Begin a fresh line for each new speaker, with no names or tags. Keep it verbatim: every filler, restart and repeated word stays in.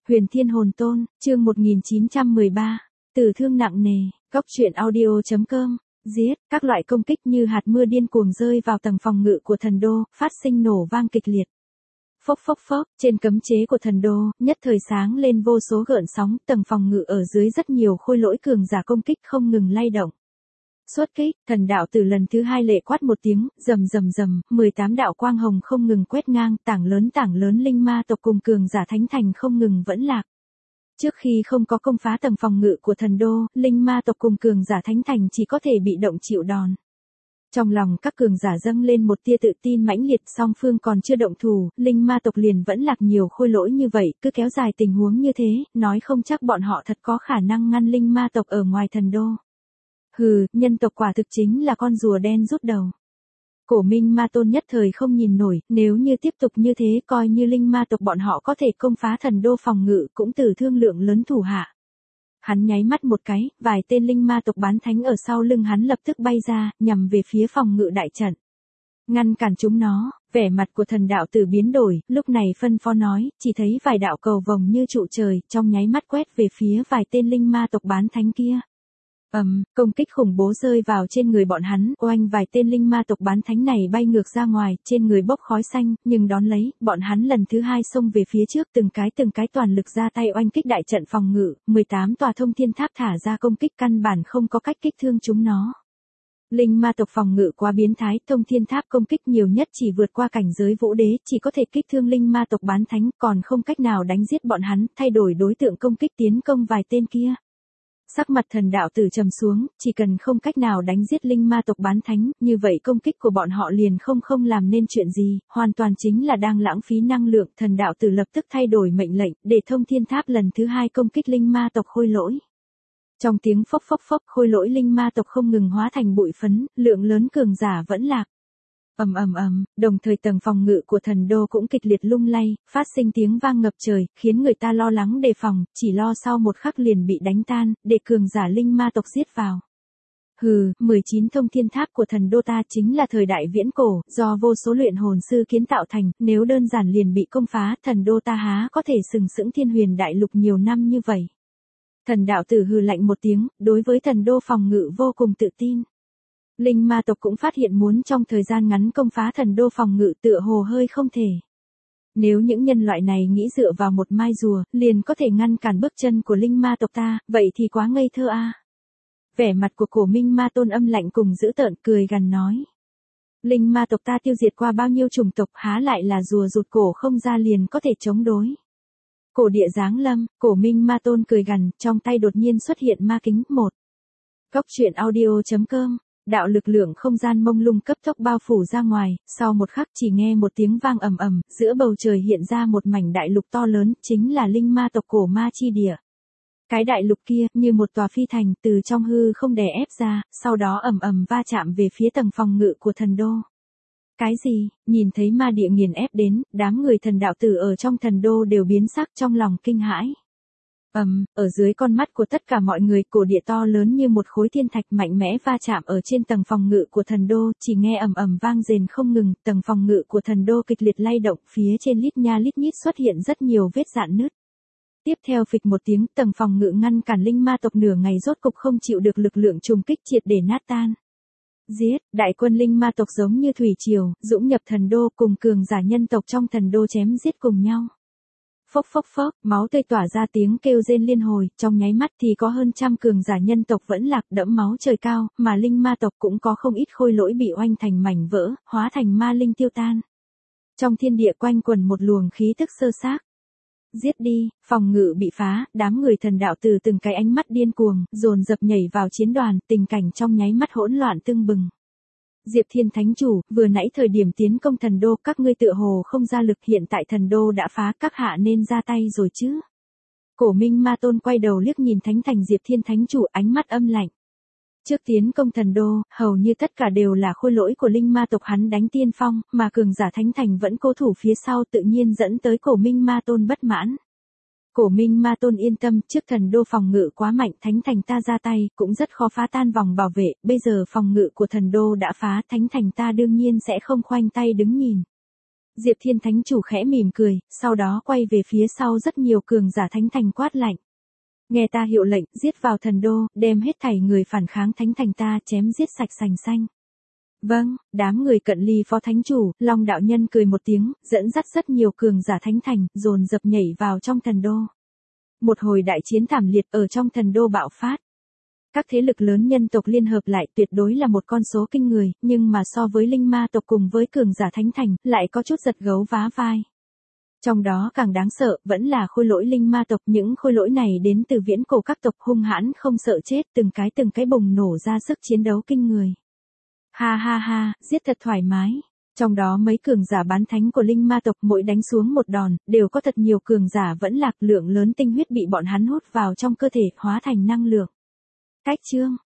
Huyền Thiên Hồn Tôn, chương một nghìn chín trăm mười ba, tử thương nặng nề, góc truyện audio.com, giết, các loại công kích như hạt mưa điên cuồng rơi vào tầng phòng ngự của thần đô, phát sinh nổ vang kịch liệt. Phốc phốc phốc, trên cấm chế của thần đô, nhất thời sáng lên vô số gợn sóng, tầng phòng ngự ở dưới rất nhiều khôi lỗi cường giả công kích không ngừng lay động. Xuất kích, thần đạo tử lần thứ hai lệ quát một tiếng, rầm rầm rầm, mười tám đạo quang hồng không ngừng quét ngang, tảng lớn tảng lớn linh ma tộc cùng cường giả thánh thành không ngừng vẫn lạc. Trước khi không có công phá tầng phòng ngự của thần đô, linh ma tộc cùng cường giả thánh thành chỉ có thể bị động chịu đòn. Trong lòng các cường giả dâng lên một tia tự tin mãnh liệt, song phương còn chưa động thủ, linh ma tộc liền vẫn lạc nhiều khôi lỗi như vậy, cứ kéo dài tình huống như thế, nói không chắc bọn họ thật có khả năng ngăn linh ma tộc ở ngoài thần đô. Hừ, nhân tộc quả thực chính là con rùa đen rút đầu. Cổ Minh Ma Tôn nhất thời không nhìn nổi, nếu như tiếp tục như thế coi như linh ma tộc bọn họ có thể công phá thần đô phòng ngự cũng tử thương lượng lớn thủ hạ. Hắn nháy mắt một cái, vài tên linh ma tộc bán thánh ở sau lưng hắn lập tức bay ra, nhằm về phía phòng ngự đại trận. Ngăn cản chúng nó, vẻ mặt của thần đạo tử biến đổi, lúc này phân phó nói, chỉ thấy vài đạo cầu vồng như trụ trời, trong nháy mắt quét về phía vài tên linh ma tộc bán thánh kia. ầm, um, công kích khủng bố rơi vào trên người bọn hắn, oanh vài tên linh ma tộc bán thánh này bay ngược ra ngoài, trên người bốc khói xanh, nhưng đón lấy, bọn hắn lần thứ hai xông về phía trước, từng cái từng cái toàn lực ra tay oanh kích đại trận phòng ngự, mười tám tòa thông thiên tháp thả ra công kích căn bản không có cách kích thương chúng nó. Linh ma tộc phòng ngự quá biến thái, thông thiên tháp công kích nhiều nhất chỉ vượt qua cảnh giới vũ đế, chỉ có thể kích thương linh ma tộc bán thánh, còn không cách nào đánh giết bọn hắn, thay đổi đối tượng công kích tiến công vài tên kia. Sắc mặt thần đạo tử trầm xuống, chỉ cần không cách nào đánh giết linh ma tộc bán thánh, như vậy công kích của bọn họ liền không không làm nên chuyện gì, hoàn toàn chính là đang lãng phí năng lượng. Thần đạo tử lập tức thay đổi mệnh lệnh, để thông thiên tháp lần thứ hai công kích linh ma tộc khôi lỗi. Trong tiếng phốc phốc phốc, khôi lỗi linh ma tộc không ngừng hóa thành bụi phấn, lượng lớn cường giả vẫn lạc. Ầm ầm ầm, đồng thời tầng phòng ngự của thần đô cũng kịch liệt lung lay, phát sinh tiếng vang ngập trời, khiến người ta lo lắng đề phòng, chỉ lo sau một khắc liền bị đánh tan, để cường giả linh ma tộc giết vào. Hừ, mười chín thông thiên tháp của thần đô ta chính là thời đại viễn cổ, do vô số luyện hồn sư kiến tạo thành, nếu đơn giản liền bị công phá, thần đô ta há có thể sừng sững thiên huyền đại lục nhiều năm như vậy. Thần đạo tử hừ lạnh một tiếng, đối với thần đô phòng ngự vô cùng tự tin. Linh ma tộc cũng phát hiện muốn trong thời gian ngắn công phá thần đô phòng ngự tựa hồ hơi không thể. Nếu những nhân loại này nghĩ dựa vào một mai rùa, liền có thể ngăn cản bước chân của linh ma tộc ta, vậy thì quá ngây thơ a. À. Vẻ mặt của Cổ Minh Ma Tôn âm lạnh cùng dữ tợn cười gằn nói. Linh ma tộc ta tiêu diệt qua bao nhiêu chủng tộc, há lại là rùa rụt cổ không ra liền có thể chống đối. Cổ địa giáng lâm, Cổ Minh Ma Tôn cười gằn, trong tay đột nhiên xuất hiện ma kính một. Góc truyện audio.com. Đạo lực lượng không gian mông lung cấp tốc bao phủ ra ngoài, sau một khắc chỉ nghe một tiếng vang ầm ầm, giữa bầu trời hiện ra một mảnh đại lục to lớn, chính là linh ma tộc cổ ma chi địa. Cái đại lục kia, như một tòa phi thành, từ trong hư không đè ép ra, sau đó ầm ầm va chạm về phía tầng phòng ngự của thần đô. Cái gì? Nhìn thấy ma địa nghiền ép đến, đám người thần đạo tử ở trong thần đô đều biến sắc trong lòng kinh hãi. Ầm, um, ở dưới con mắt của tất cả mọi người, cổ địa to lớn như một khối thiên thạch mạnh mẽ va chạm ở trên tầng phòng ngự của thần đô, chỉ nghe ầm ầm vang rền không ngừng, tầng phòng ngự của thần đô kịch liệt lay động, phía trên lít nha lít nhít xuất hiện rất nhiều vết rạn nứt. Tiếp theo phịch một tiếng, tầng phòng ngự ngăn cản linh ma tộc nửa ngày rốt cục không chịu được lực lượng trùng kích triệt để nát tan. Giết, đại quân linh ma tộc giống như thủy triều, dũng nhập thần đô cùng cường giả nhân tộc trong thần đô chém giết cùng nhau. Phốc phốc phốc, máu tươi tỏa ra tiếng kêu rên liên hồi, trong nháy mắt thì có hơn trăm cường giả nhân tộc vẫn lạc đẫm máu trời cao, mà linh ma tộc cũng có không ít khôi lỗi bị oanh thành mảnh vỡ, hóa thành ma linh tiêu tan. Trong thiên địa quanh quẩn một luồng khí tức sơ xác. Giết đi, phòng ngự bị phá, đám người thần đạo từ từng cái ánh mắt điên cuồng, dồn dập nhảy vào chiến đoàn, tình cảnh trong nháy mắt hỗn loạn tưng bừng. Diệp Thiên Thánh Chủ, vừa nãy thời điểm tiến công thần đô các ngươi tựa hồ không ra lực, hiện tại thần đô đã phá, các hạ nên ra tay rồi chứ. Cổ Minh Ma Tôn quay đầu liếc nhìn Thánh Thành Diệp Thiên Thánh Chủ, ánh mắt âm lạnh. Trước tiến công thần đô, hầu như tất cả đều là khôi lỗi của linh ma tộc hắn đánh tiên phong, mà cường giả Thánh Thành vẫn cố thủ phía sau, tự nhiên dẫn tới Cổ Minh Ma Tôn bất mãn. Cổ Minh Ma Tôn yên tâm, trước thần đô phòng ngự quá mạnh, Thánh Thành ta ra tay, cũng rất khó phá tan vòng bảo vệ, bây giờ phòng ngự của thần đô đã phá, Thánh Thành ta đương nhiên sẽ không khoanh tay đứng nhìn. Diệp Thiên Thánh Chủ khẽ mỉm cười, sau đó quay về phía sau rất nhiều cường giả thánh thành quát lạnh. Nghe ta hiệu lệnh, giết vào thần đô, đem hết thảy người phản kháng thánh thành ta chém giết sạch sành xanh. Vâng, đám người cận ly phó thánh chủ, Long đạo nhân cười một tiếng, dẫn dắt rất nhiều cường giả thánh thành, dồn dập nhảy vào trong thần đô. Một hồi đại chiến thảm liệt ở trong thần đô bạo phát. Các thế lực lớn nhân tộc liên hợp lại tuyệt đối là một con số kinh người, nhưng mà so với linh ma tộc cùng với cường giả thánh thành, lại có chút giật gấu vá vai. Trong đó càng đáng sợ, vẫn là khôi lỗi linh ma tộc, những khôi lỗi này đến từ viễn cổ các tộc hung hãn không sợ chết, từng cái từng cái bùng nổ ra sức chiến đấu kinh người. Ha ha ha, giết thật thoải mái. Trong đó mấy cường giả bán thánh của linh ma tộc mỗi đánh xuống một đòn, đều có thật nhiều cường giả vẫn lạc, lượng lớn tinh huyết bị bọn hắn hút vào trong cơ thể, hóa thành năng lượng. Cách chương,